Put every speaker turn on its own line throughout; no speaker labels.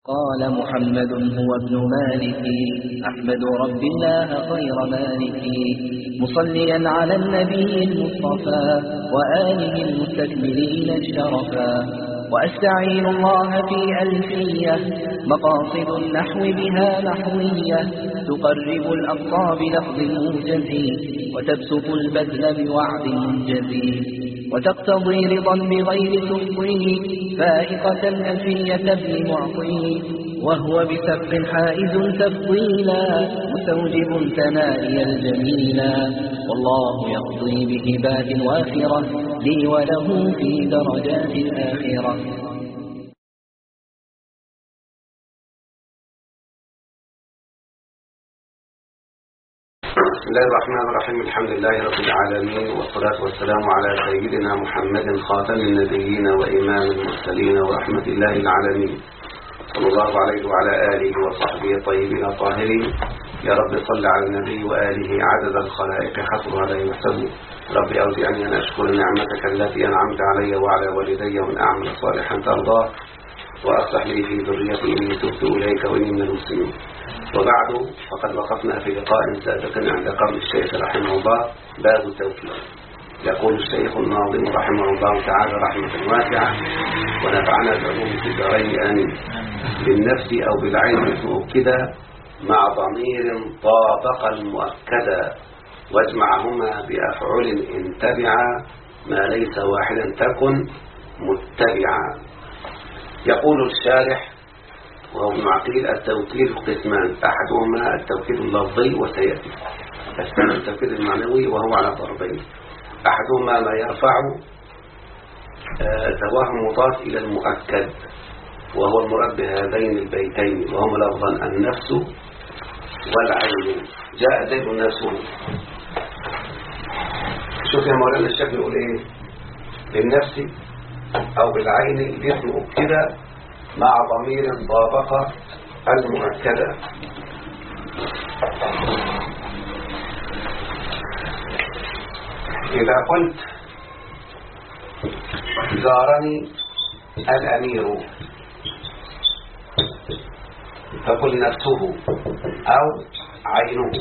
قال محمد هو ابن مالك أحمد رب الله خير مالك مصليا على النبي المصطفى وآله المستكملين الشرفا وأستعين الله في ألفية مقاصد النحو بها نحوية تقرب الأقصى بلفظ موجز وتبسط البذل بوعد منجز وتقتضي رضا بغير تفضيل فائقة ألفية ابن معطي وهو بسبق حائز تفضيلا مستوجب ثنائي الجميلا والله يقضي بهبات وافرة لي وله في درجات الآخرة.
بسم الله الرحمن الرحيم. الحمد لله رب العالمين والصلاة والسلام على سيدنا محمد خاتم النبيين وإمام المرسلين ورحمة الله العالمين صلى الله عليه وعلى آله وصحبه الطيبين الطاهرين. يا رب صل على النبي وآله عدد الخلائق حصرها لا يحسب. رب أوزعني أن أشكر نعمتك التي أنعمت علي وعلى والدي وأن أعمل صالحا ترضاه وأصلح لي في ذريتي إني تبت إليك وإني من المسلمين. وبعد فقد وقفنا في لقاء سابق عند قول الشيخ رحمه الله باب التوكيد. يقول الشيخ الناظم رحمه الله تعالى رحمة واسعة ونفعنا العلوم في الدارين آمين. بالنفس أو بالعين المؤكدة مع ضمير طابق المؤكدا واجمعهما بأفعل إن تبعا ما ليس واحدا تكن متبعا. يقول الشارح وهو ابن عقيل التوكيد قسمان أحدهما التوكيد اللفظي وسيأتي الثاني التوكيد المعنوي وهو على ضربين. أحدهما ما يرفع توهم مضاف إلى المؤكد وهو المراد بهذين البيتين وهم لفظا النفس والعين. جاء زيد نفسه. شوف يا مولانا الشيخ يقول ايه؟ بالنفس أو بالعين الاسم كده مع ضمير طابق المؤكدة. إذا قلت زارني الأمير فقل نفسه أو عينه.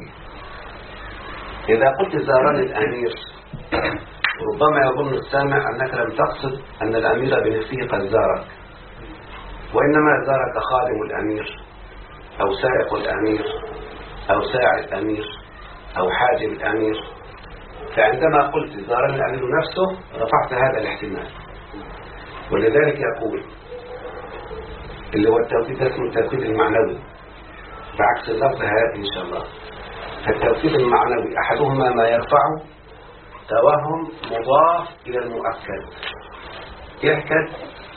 إذا قلت زارني الأمير ربما يظن السامع أنك لم تقصد أن الأمير بنفسه قد زارك، وإنما زارك خادم الأمير أو سائق الأمير أو ساعي الأمير أو حاجب الأمير. فعندما قلت زارني الأمير نفسه رفعت هذا الاحتمال. ولذلك يقول اللي هو التوكيد اسمه التوكيد المعنوي بعكس اللفظ هذه إن شاء الله. فالتوكيد المعنوي أحدهما ما يرفع توهم مضاف إلى المؤكد. يحكد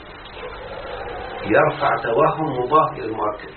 يرفع توهم مضاف إلى المؤكد.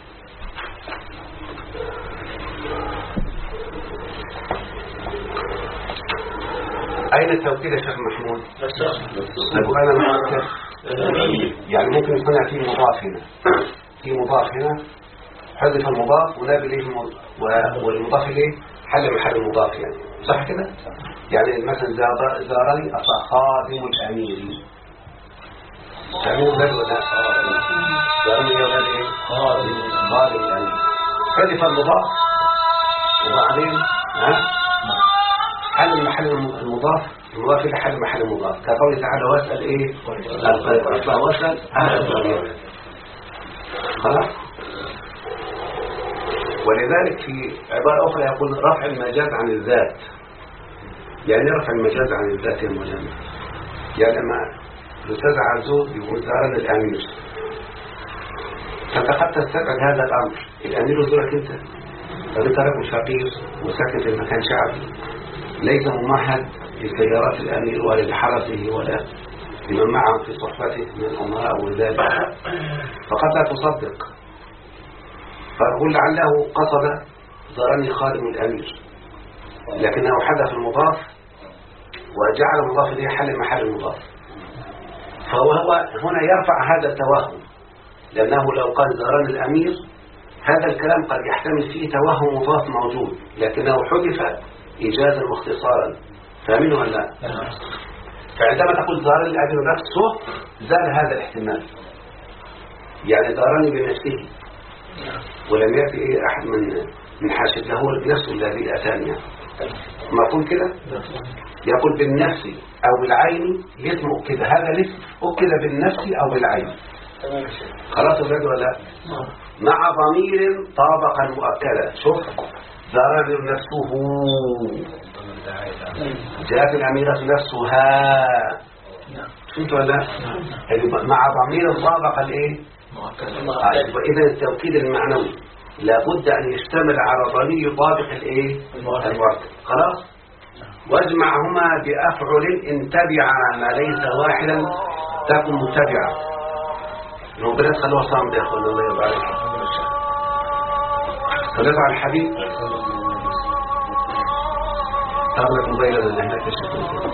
أين التوكيد يا شيخ محمود؟ نقول أنا مؤكد يعني ممكن يكون في مضاف هنا في مضاف هنا حذف المضاف وناب إليه والمضاف إليه حل محل المضاف يعني صح كده؟ يعني مثلا زارني خادم الأمير تعملوا ذلك ولا زارني يولد ايه؟ خادم الأمير حذف المضاف وبعدين حل محل المضاف المضاف إلى حل محل المضاف كقوله تعالى واسأل ايه؟ القيد واسأل أهل الضمير. خلاص. ولذلك في عبارة أخرى يقول رفع المجاز عن الذات. يعني رفع المجاز عن الذات يا مولانا يعني لما الأستاذ عزوز يقول زارني الأمير فأنت قد تستبعد هذا الأمر. الأمير يزورك أنت فأنت رجل فقير وساكن في مكان شعبي ليس ممهد لسيارات الأمير ولا لحرسه ولا لمن معه في صحبته من الأمراء والذات فقد لا تصدق. فأقول لعله قصد زارني خادم الأمير لكنه حذف المضاف وجعل المضاف إليه حل محل المضاف. فهو هنا يرفع هذا التوهم لأنه لو قال زارني الأمير هذا الكلام قد يحتمل فيه توهم مضاف موجود لكنه حذف إيجازا واختصارا. فاهمين ولا لا؟ فعندما تقول زارني الأمير نفسه زال هذا الاحتمال يعني دارني بنفسه ولم يأتي إيه أحد من حاشيته، هو بنفسه الذي أتاني. مفهوم كده؟ يقول بالنفس أو بالعين يسمع كده، هذا الاسم أكد بالنفس أو بالعين. خلاص أولاد ولا لا؟ مع ضمير طابقا مؤكدا. شوف ضرر نفسه، جاءت الأميرة نفسها، فهمت ولا لا؟ مع ضمير طابق الايه؟ إذا التوكيد المعنوي لابد أن يشتمل على ضمير يطابق الايه؟ المؤكد. خلاص. واجمعهما بأفعل إن تبع ما ليس واحدا تكن متبعا. ربنا خلوها صامت يا أخوان، الله يرضى عليك. صليت على الحبيب. أغلق موبايلا اللي هناك الشكل.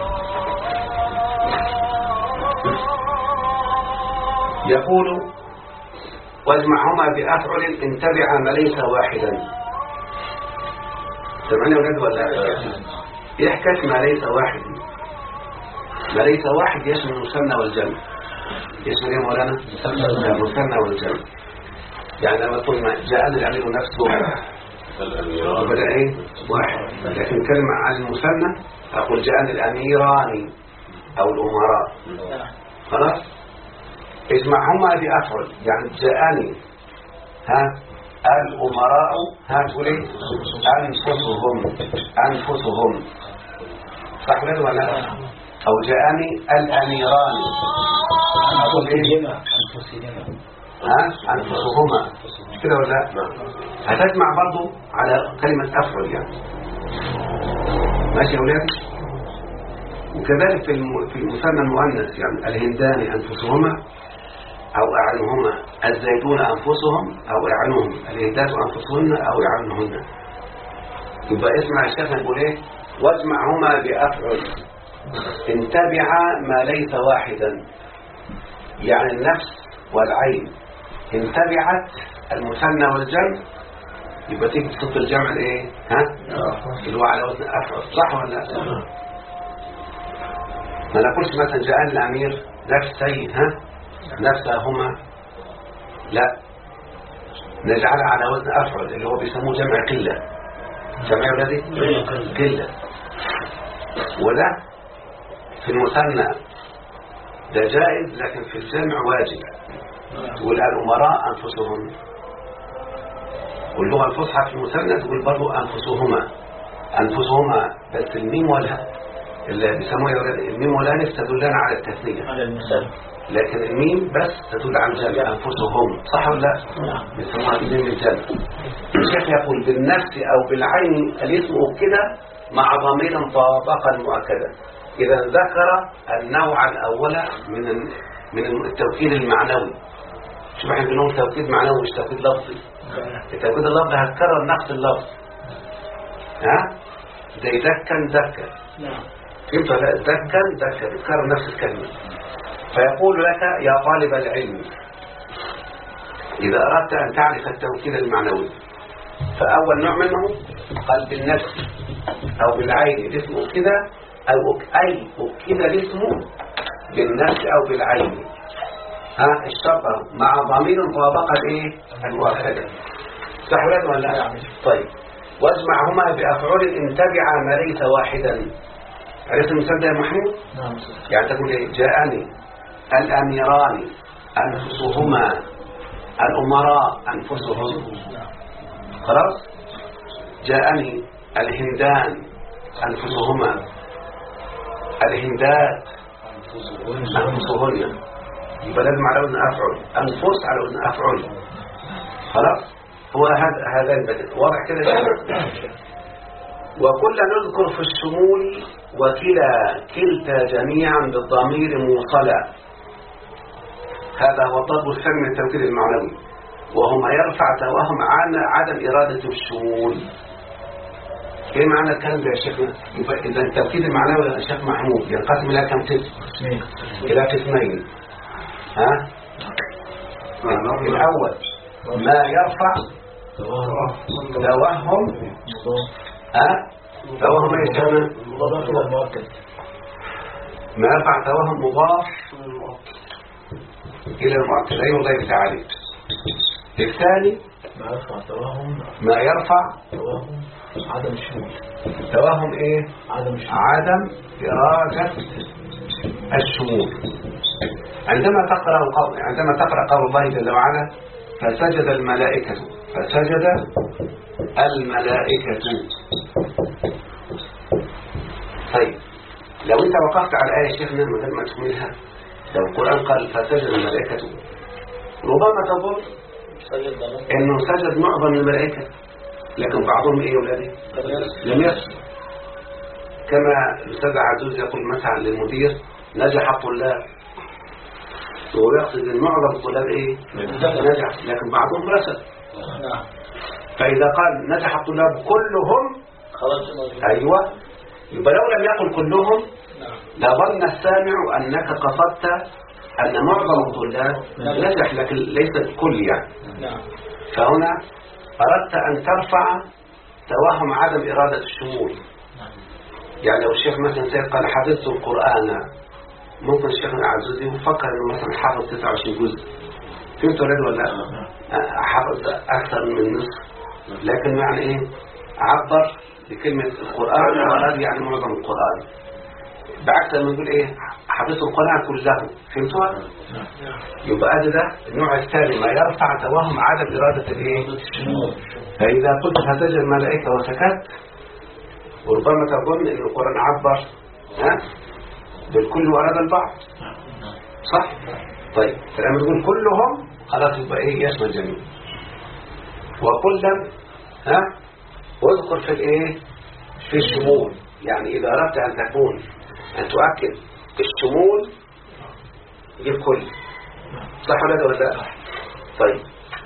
يقول واجمعهما بأفعل إن تبع ما ليس واحدا. سمعني ولد ولا إيه حكاية ما ليس واحد؟ ما ليس واحد يشمل المثنى والجمع. يشمل ايه مولانا؟ المثنى والجمع. يعني لما تقول جاءني الأمير نفسه وبدأ ايه؟ واحد. لكن كلمة عن المثنى أقول جاءني الأميران أو الأمراء. خلاص؟ اجمعهما بأفعل، يعني جاءني الأمراء تقول ايه؟ أنفسهم صح ولا؟ أو جاءني الأميران أقول ايه؟ أنفسهما كده ولا؟ هتجمع برضو على كلمة أفعل يعني. ماشي يا أولادي؟ وكذلك في المثنى المؤنث يعني الهندان أنفسهما أو أعينهما، الزيتون أنفسهم أو أعينهم، الهندات أنفسهن أو أعينهن. يبقى اسمع الشيخ يقول ايه؟ واجمعهما بأفعل إن تبع ما ليس واحدا، يعني النفس والعين إن تبعت المثنى والجمع يبقى تيجي بصوت الجمع الايه؟ اللي هو على وزن أفعل. صح ولا لا؟ ما نقولش مثلا جاءني الأمير نفسي نفسهما، لا، نجعلها على وزن أفعل اللي هو بيسموه جمع قلة. جمع ولدي قلة. وده في المثنى ده جائز، لكن في الجمع واجب. تقول الأمراء أنفسهم، واللغة الفصحى في المثنى تقول برضو أنفسهما، بس الميم والها اللي بيسموها يا ولد الميم والالف تدلان على التثنية، على المثال، لكن الميم بس تدل على الجمع. أنفسهم صح ولا لا؟ بيسموها الميم الجمع. الشيخ يقول بالنفس أو بالعين الاسم كده مع ضمير طابقا مؤكدا. إذا ذكر النوع الأول من التوكيد المعنوي. شوف احنا بنقول توكيد معنوي مش توكيد لفظي. التوكيد اللفظي هتكرر نفس اللفظ، زي دكن ذكر. فهمت ولا؟ دكن ذكر بتكرر نفس الكلمة. فيقول لك يا طالب العلم إذا أردت أن تعرف التوكيد المعنوي فأول نوع منه قال بالنفس أو بالعين اسمه كده، أو أي أكد الاسم بالنفس أو بالعين. الشرط مع ضمير طابقة الايه؟ المؤكدة. صح ولا لا؟ طيب واجمعهما بأفعال إن تبع ما ليس واحدا. عرفت المثال ده يا محمود؟ نعم. يعني تقول ايه؟ جاءني الأميران أنفسهما، الأمراء أنفسهم. خلاص؟ جاءني الهندان أنفسهما، الهندات أنفسهن. يبقى لازم على وزن أفعل، أنفس على وزن أفعل. خلاص؟ هو هذا البدل واضح كده. وكل نذكر في الشمول كلتا جميعا بالضمير موصلا. هذا هو الضرب الثاني من التوكيد المعنوي، وهما يرفع توهم عن عدم إرادة الشمول. ايه معنى الكلام ده يا شيخنا؟ إذا التوكيد المعنوي يا شيخ محمود ينقسم إلى كم قسم؟ إلى قسمين. الأول ما يرفع توهم توهم يسمى ما يرفع توهم مضاف إلى المؤكد. أي والله بتعالي. الثاني ما يرفع
توهم عدم الشمول.
توهم إيه؟ عدم إرادة الشمول. عندما تقرأ قول الله جل وعلا فسجد الملائكة طيب لو انت وقفت على آية شيخنا من غير ما تكملها، لو القرآن قال فسجد الملائكة ربما تظن انه سجد معظم الملائكة، لكن بعضهم ايه يا ولادي لم يسجد. كما الأستاذ عزوز يقول مثلا للمدير نجح الطلاب، ويقصد ان معظم الطلاب ايه نجح، لكن بعضهم رسل. فإذا قال نجح الطلاب كلهم أيوة، يبقى لو لم يقل كلهم لظن السامع أنك قصدت أن معظم الطلاب نجح، لكن ليس الكل يعني. فهنا أردت أن ترفع توهم عدم إرادة الشمول. يعني لو الشيخ مثلا سيد قال حفظت القرآن، ممكن الشيخ العزوزي يفكر أنه مثلا حافظ 29 جزء، فهمت ولا لا؟ حافظ أكثر من نصف، لكن يعني إيه عبر بكلمة القرآن وأراد يعني معظم القرآن، بعكس لما نقول إيه حفظت القرآن كله، فهمتوا؟ يبقى ده النوع الثاني ما يرفع توهم عدم إرادة الإيه؟ فإذا قلت فسجد الملائكة وسكت، وربما تظن أن القرآن عبر بالكل وأراد البعض، صح؟ طيب فلما تقول كلهم خلاص يبقى إيه يشمل الجميع. وكلا واذكر في الإيه؟ في الشمول. يعني إذا أردت أن تؤكد الشمول للكل، صح ولا لا؟ طيب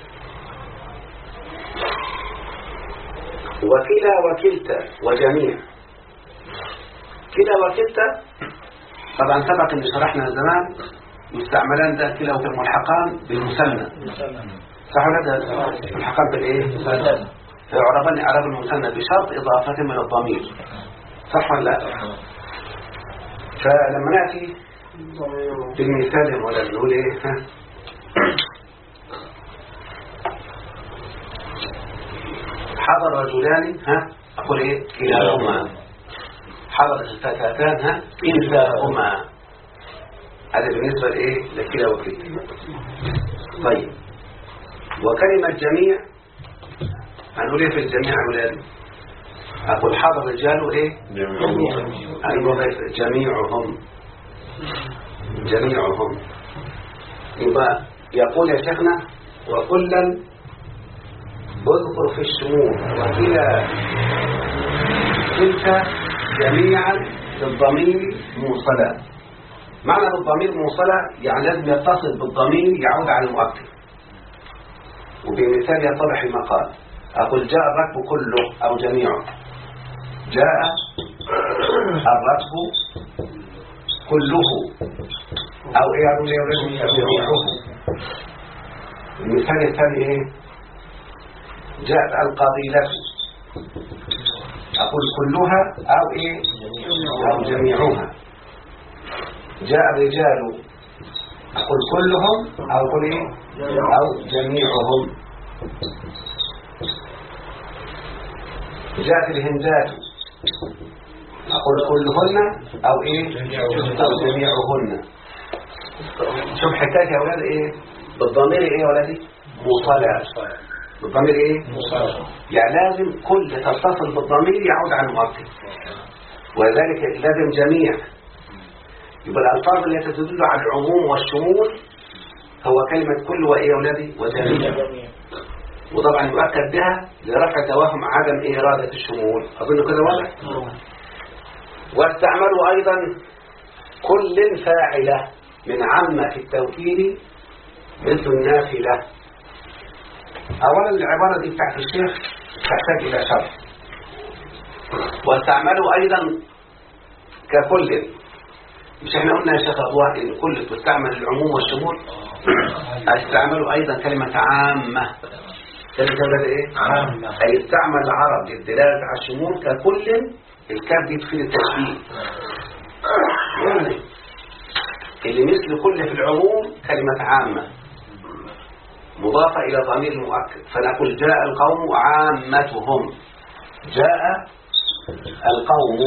وكلا وكلتا وجميع. كلا وكلتا طبعا سبق ان شرحنا زمان يستعملان ده كلا وفي الملحقان بالمثنى، صح ولا لا؟ الملحقان بالايه؟ يعربان اعراب المثنى بشرط اضافه من الضمير، صح ولا لا؟ فلما ناتي بالمثال ولا نقول ايه حضر رجلان أقول إيه كلاهما، حضر الفتاتان كلاهما. هذا بالنسبة لإيه لكلا وكلا. طيب وكلمة جميع هنقول إيه في الجميع أولاد؟ أقول حضر رجال إيه جميعهم. يبقى يقول يا شيخنا وكلا اذكر في الشمول وكلا تلك جميعا بالضمير موصلا. معنى بالضمير موصلا يعني لازم يتصل بالضمير يعود على المؤكد. وبمثال يتضح المقال أقول جاء الركب كله أو جميعه، جاء الركب كله أو إيه جميعه. المثال الثاني إيه جاءت القبيلة، أقول كلها أو إيه أو جميعها. جاء الرجال أقول كلهم أو أقول إيه أو جميعهم. جاءت الهندات أقول كلهن أو إيه أو جميعهن. شوف حكاية يا أولاد إيه بالضمير إيه يا ولادي موصلة، بالضمير ايه مصالح. يعني لازم كل تتصل بالضمير يعود على المؤكد، وذلك لازم جميع. يبقى الالفاظ التي تدل على العموم والشمول هو كلمة كل وايه يا اولادي وجميع، وطبعا يؤكد بها لرفع توهم عدم إرادة الشمول. اظن كده واضح. واستعملوا ايضا كل فاعلة من عامة في التوكيد مثل النافلة. اولا العبارة دي بتاعت الشيخ تحتاج الى شرح. واستعملوا ايضا ككل، مش احنا قلنا يا شيخ ابوه ان كل تستعمل العموم والشمول؟ استعملوا ايضا كلمة عامة. كلمة ايه عامة، اي استعمل العرب للدلالة على الشمول ككل. الكاف دي تفيد التشبيه، يعني اللي مثل كل في العموم كلمة عامة مضافة إلى ضمير المؤكد، فنقول جاء القوم عامتهم. جاء القوم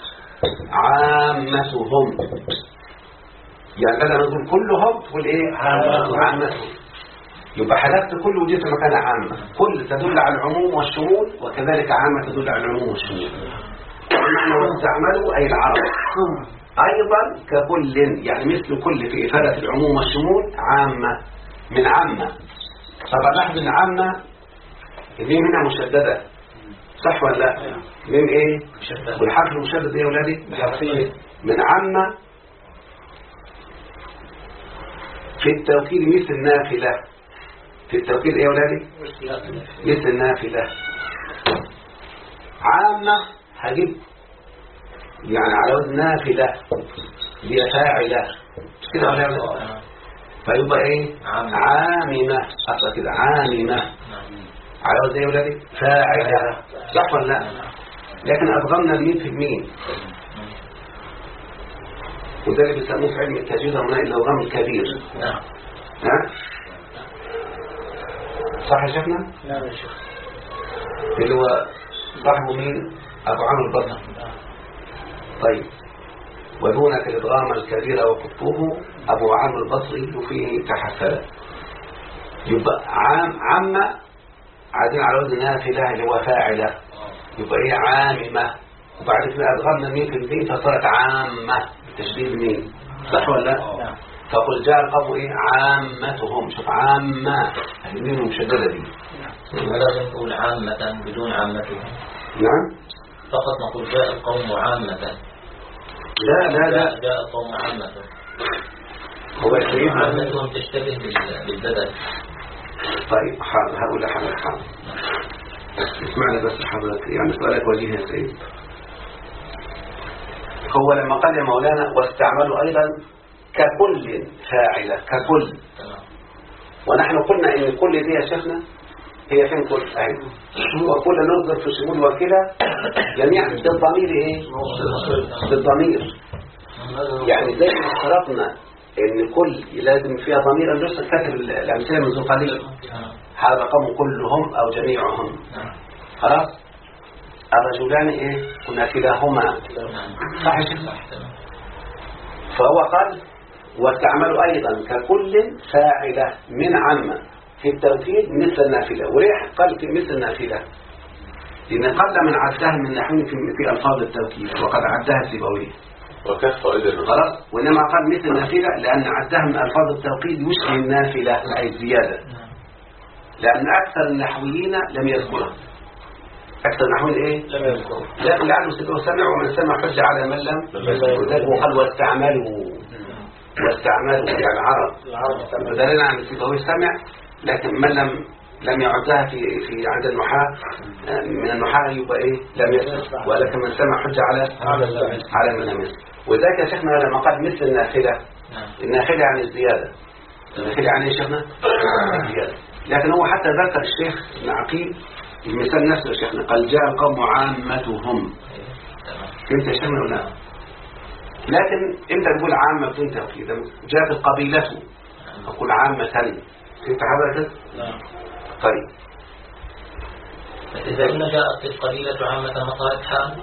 عامتهم، يعني بدل ما نقول كلهم تقول ايه؟ عامتهم. يبقى حذفت كل وجدت مكان عامة. كل تدل على العموم والشمول، وكذلك عامة تدل على العموم والشمول. ومعنى واستعملوا أي العرب. أيضا ككل، يعني مثل كل في إفادة العموم والشمول عامة من عامة. طبعا لاحظ ان عامة الميم هنا مشددة، صح ولا لا؟ ميم ايه؟ والحرف المشدد ايه يا ولادي؟ من عامة في التوكيد مثل نافلة. في التوكيد ايه يا ولادي؟ مثل نافلة. عامة هجيب يعني على وزن نافلة هي فاعلة كده ولا لا؟ فيبقى ايه؟ عاممة. اصلا كده عاممة على وزن ايه يا ولادي؟ فاعلة، صح ولا لا؟ لكن ادغمنا الميم في الميم، وده اللي بيسموه في علم التجويد الادغام الكبير. ها؟ صح يا شيخنا؟
نعم يا شيخ.
اللي هو صاحبه مين؟ ابو عمرو البصري. طيب، ودونك الادغام الكبير وقطوه ابو عمرو البصري فيه تحفل. يبقى عامة عايزين على وزن نافلة اللي هو فاعلة، يبقى ايه؟ عاممة. وبعد كده ادغمنا الميم في الميم فصارت عامة بتشديد الميم، صح ولا لا؟ فقل جاء القوم ايه؟ عامتهم. شوف عامة الميم المشددة دي.
لازم نقول عامة بدون عامتهم.
نعم،
فقط نقول جاء القوم عامة.
لا
جاء القوم عامة.
هو سيدنا
عامتهم تشتبه بالبدل.
طيب حاضر، هقول لحضرتك حاضر. اسمعني بس حضرتك، يعني سؤالك وجيه يا سيد. هو لما قال يا مولانا واستعملوا أيضا ككل فاعلة، ككل، ونحن قلنا إن كل دي يا شيخنا هي فين كل أيضا، وكل ننظر في شمول وكلا جميعا بالضمير ايه؟ بالضمير. يعني زي ما اشترطنا ان كل لازم فيها ضمير، انا لسه كاتب الامثله منذ قليل. هذا قوم كلهم او جميعهم. خلاص، الرجلان ايه؟ كنا كلاهما، صح يا شيخ؟ فهو قال واستعملوا ايضا ككل فاعله من عامه في التوكيد مثل النافله. وليه قال مثل النافله؟ لأن قل من عدها من نحوين في ألفاظ التوكيد، وقد عدها سيبويه
وكفى إذن
خلاص. وإنما قال مثل النافلة لأن عدها من ألفاظ التوكيد يشبه النافلة أي الزيادة، لأن أكثر النحويين لم يذكرها. أكثر النحويين إيه؟
لم يذكرها.
لكن لعله سيبويه سمع، ومن سمع حج على من لم يذكر. وقال واستعملوا يعني عرب بدلنا عن سيبويه سمع، لكن من لم يعدها في عند النحاة من النحاة يبقى ايه؟ لم يسمع. ولكن من سمع حجة على من لم يسمع. وذلك يا شيخنا لما قال مثل النافلة، النافلة يعني الزيادة. النافلة يعني يا شيخنا الزيادة. لكن هو حتى ذكر الشيخ ابن عقيل المثال نفسه يا شيخنا، قال جاء القوم عامتهم. فهمت يا شيخنا ولا لا؟ لكن انت تقول عامة بدون توكيد. جاءت القبيلة أقول عامة. فهمت حضرتك؟ طيب،
إذا إن جاءت القبيلة عامة مصارت حال،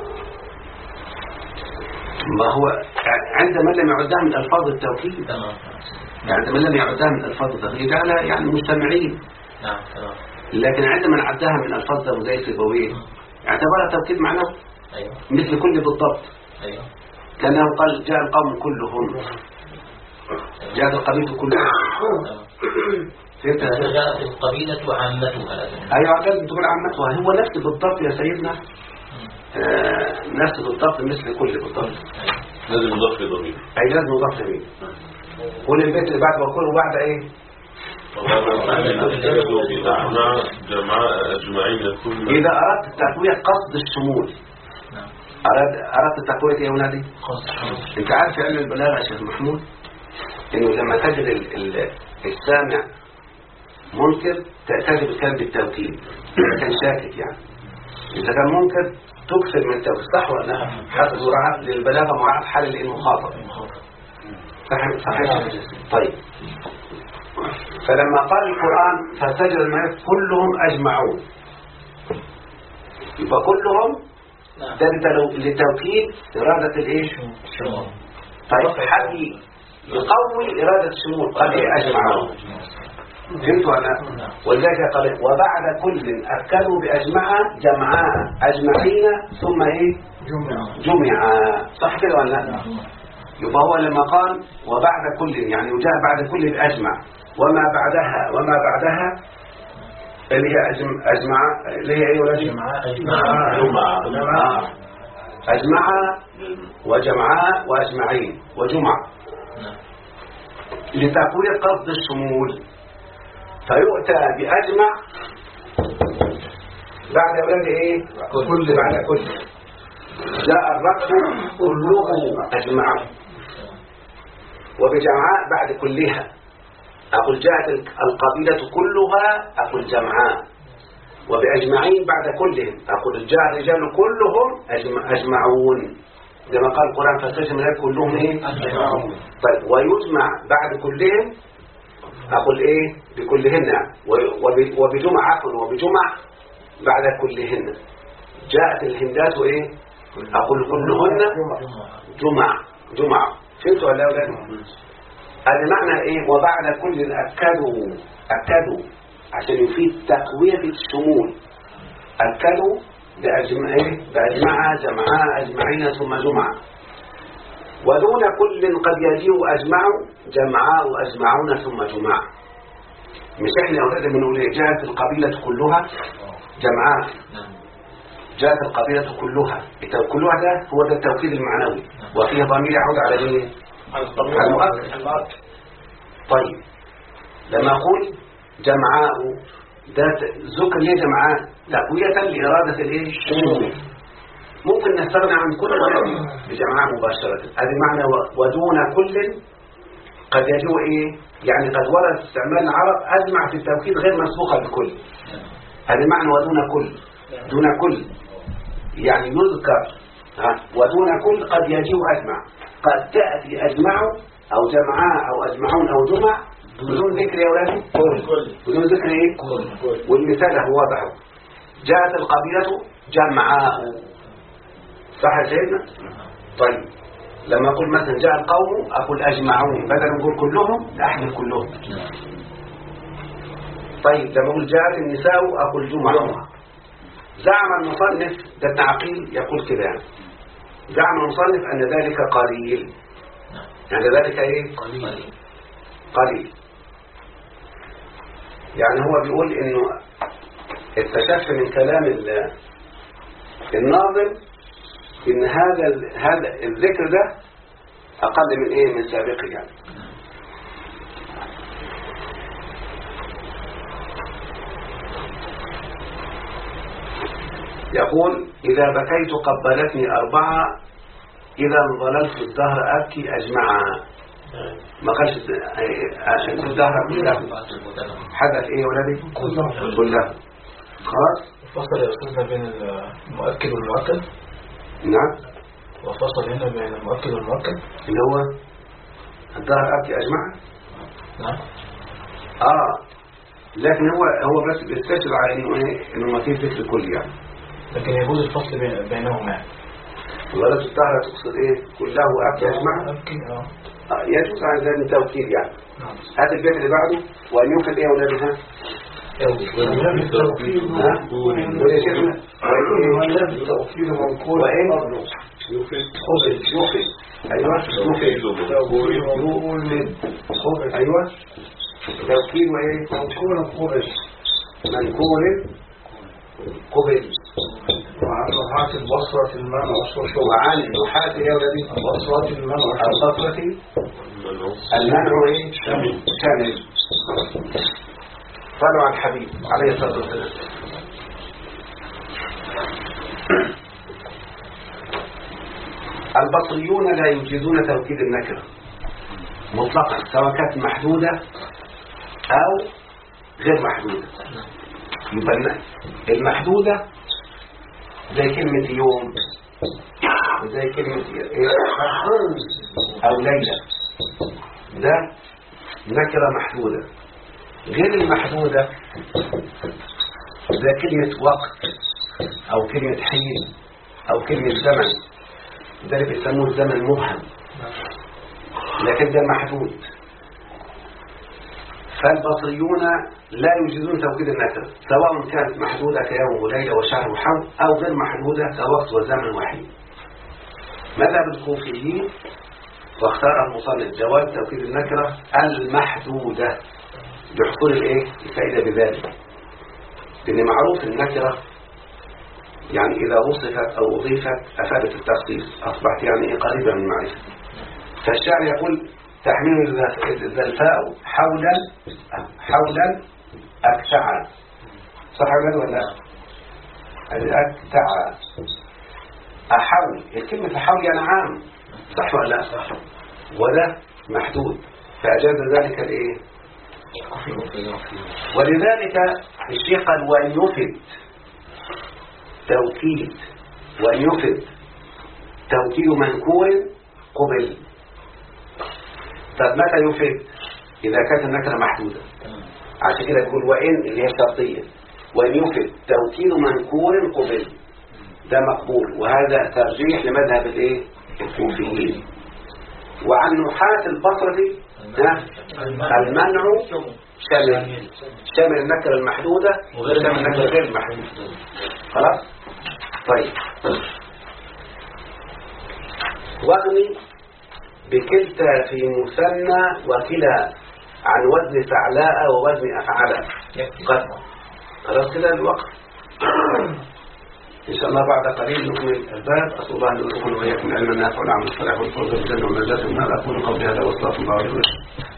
ما هو عندما لم يعدها من ألفاظ التوكيد،
تمام.
عندما لم يعدها من ألفاظ التوكيد على يعني مستمعين.
نعم تمام.
لكن عندما عدها من ألفاظ زي سيبويه اعتبرها توكيد معناه.
أيوه.
مثل كل بالضبط.
أيوه.
كأنه قال جاء القوم كلهم، جاءت القبيلة كلها. فهمت؟
جاءت القبيلة عامتها.
أيوة، لازم تقول عامتها. هو نفس بالضبط يا سيدنا، نفس بالضبط مثل كل بالضبط.
لازم نضاف لضمير.
أي لازم نضاف لمين. قول البيت اللي بعد وكله بعد إيه؟ إذا أردت التقوية قصد الشمول. أردت التقوية يا ولادي؟ أنت عارف في علم البلاغة يا شيخ محمود إنه لما تجد السامع منكر تجد الكلام بالتوكيد. إذا كان شاكك يعني، إذا كان منكر تكثر من التوكيد، صح ولا لا؟ حتى مراعاة للبلاغة مراعاة حال المخاطب. صحيح. طيب فلما قال القرآن فسجد الملائكة كلهم أجمعون، يبقى كلهم ده لتوكيد إرادة الإيش؟ طيب حد يقوي إرادة الشمول قال أجمعون، فهمتوا ولا؟ ولذلك قال وبعد كل أكدوا بأجمع جمعاء أجمعين ثم إيه؟ جمعا. صح كده ولا؟ يبقى هو لما قال وبعد كل يعني وجاء بعد كل الأجمع وما بعدها اللي هي أجمع اللي هي أيه ولا أجمع وجمعاء وأجمعين وجمع لتقوية قصد الشمول، فيؤتى بأجمع بعد أولاد إيه؟ كل بعد كل. جاء الركب كله أجمع، وبجمعاء بعد كلها. أقول جاءت القبيلة كلها أقول جمعاء، وبأجمعين بعد كلهم أقول جاء الرجال كلهم أجمعون، كما قال القرآن فاستجمع كلهم إيه؟ طيب ويجمع بعد كلهم أقول إيه؟ بكلهن، وبجمع عفوا وبجمع بعد كلهن. جاءت الهندات إيه؟ أقول كلهن جمع. فهمتوا ولا أولاد؟ هذا معنى إيه؟ وبعد كل أكدوا عشان يفيد تقوية الشمول. أكدوا بأجمع جمعاء أجمعين ثم جمع. ودون كل قد يجيء أجمعوا جمعاء أجمعون ثم جمع. مش إحنا يا أولاد بنقول جاءت القبيلة كلها جمعاء، جاءت القبيلة كلها. كلها ده هو ده التوكيد المعنوي، وفيه ضمير يعود على مين؟ على المؤكد. طيب لما أقول جمعاء ده ذكر ليه جمعاء؟ تقوية لإرادة الإيه؟ ممكن نستغنى عن كل بجمعاء مباشرة. هذا معنى ودون كل قد يجوء إيه؟ يعني قد ورد استعمال العرب أجمع في التوكيد غير مسبوقة بكل. هذا معنى ودون كل. دون كل يعني يذكر ودون كل قد يجيء أجمع. قد تأتي أجمع أو جمعاء أو أجمعون أو جمع بدون ذكر يا ولادي كل، بدون ذكر إيه؟ كل. والمثال هو وضعه جاءت القبيلة جمعاء. صح يا سيدنا؟ طيب لما أقول مثلا جاء القوم أقول أجمعون بدل نقول كلهم لا أحمل كلهم. طيب لما أقول جاءت النساء أقول جمعة. زعم المصنف ده ابن عقيل يقول كده يعني زعم المصنف أن ذلك قليل، يعني ذلك إيه؟ قليل. يعني هو بيقول إنه اكتشف من كلام الناظم إن هذا الذكر ده أقل من إيه؟ من سابقه يعني. يقول إذا بكيت قبلتني أربعة إذا انظللت الدهر أبكي أجمعها. ما قالش الدهر كلها حدث إيه ولدي؟ كلها. خلاص
فصل يا أستاذنا بين المؤكد والمؤكد.
نعم
وفصل هنا بين المؤكد والمؤكد
اللي هو الدهر أبكي أجمعها.
نعم
لكن هو بس بيستشعر على إنه إيه؟ إنه ما فيه ذكر كل يعني،
لكن يجوز الفصل بينهما يعني.
ولد الدهر تقصد إيه؟ كله أبكي أجمعها. يجوز عن ذلك التوكيد يعني. هذا البيت اللي بعده وأن يوفد إيه أولادها؟
وإن التوكيد منقول
وإن يوفد أيوة أيوة توكيد وإيه منقول قبل
وعن البصرة المنع
وعن نحاة يا ولدي
البصرة المنع
البصرة المنع إيه شامل. صلوا على الحبيب عليه الصلاة والسلام. البصريون لا يجيزون توكيد النكرة مطلقا سواء كانت محدودة أو غير محدودة. يبقى المحدودة زي كلمة يوم وزي كلمة أو ليلة ده نكرة محدودة. غير المحدودة ده كلمة وقت أو كلمة حين أو كلمة زمن، ده اللي بيسموه الزمن مبهم، لكن ده محدود. فالبصريون لا يوجدون توكيد النكرة سواء كانت محدودة كيوم وليلة وشهر وحول أو غير محدودة كوقت وزمن وحين. مذهب الكوفيين واختار المصنف جواز توكيد النكرة المحدودة بحصول الفائدة بذلك، لأن معروف النكرة يعني إذا وصفت أو أضيفت أفادت التخصيص، أصبحت يعني قريبة من المعرفة. فالشاعر يقول تحميل الزلفاء حولا أكتعا، صح ولا لا؟ أكتعا أحول، الكلمة حول يعني عام، صح ولا لا؟ صح. وده محدود فأجاز ذلك ولذلك الشيخ قال وأن يفد توكيد، وأن يفد توكيد منكور قبل. طب متى يفد؟ إذا كانت النكرة محدودة. عشان كده بيقول وإن اللي هي شرطية، وأن يفد توكيد منكور قبل، ده مقبول. وهذا ترجيح لمذهب الكوفيين. وعن نحاة البصري المنع شامل النكرة المحدودة وشامل النكرة غير المحدودة. خلاص. طيب واغني بكلتا في مثنى وكلا عن وزن فعلاء ووزن أفعلاء. خلاص كده الوقت. إن شاء الله بعد قليل نكمل الباب. أسأل الله أن يرزقنا وإياكم العلم النافع والعمل الصالح والفوز بالجنة والنجاة من النار. أقول قولي هذا واستغفر الله لي ولكم.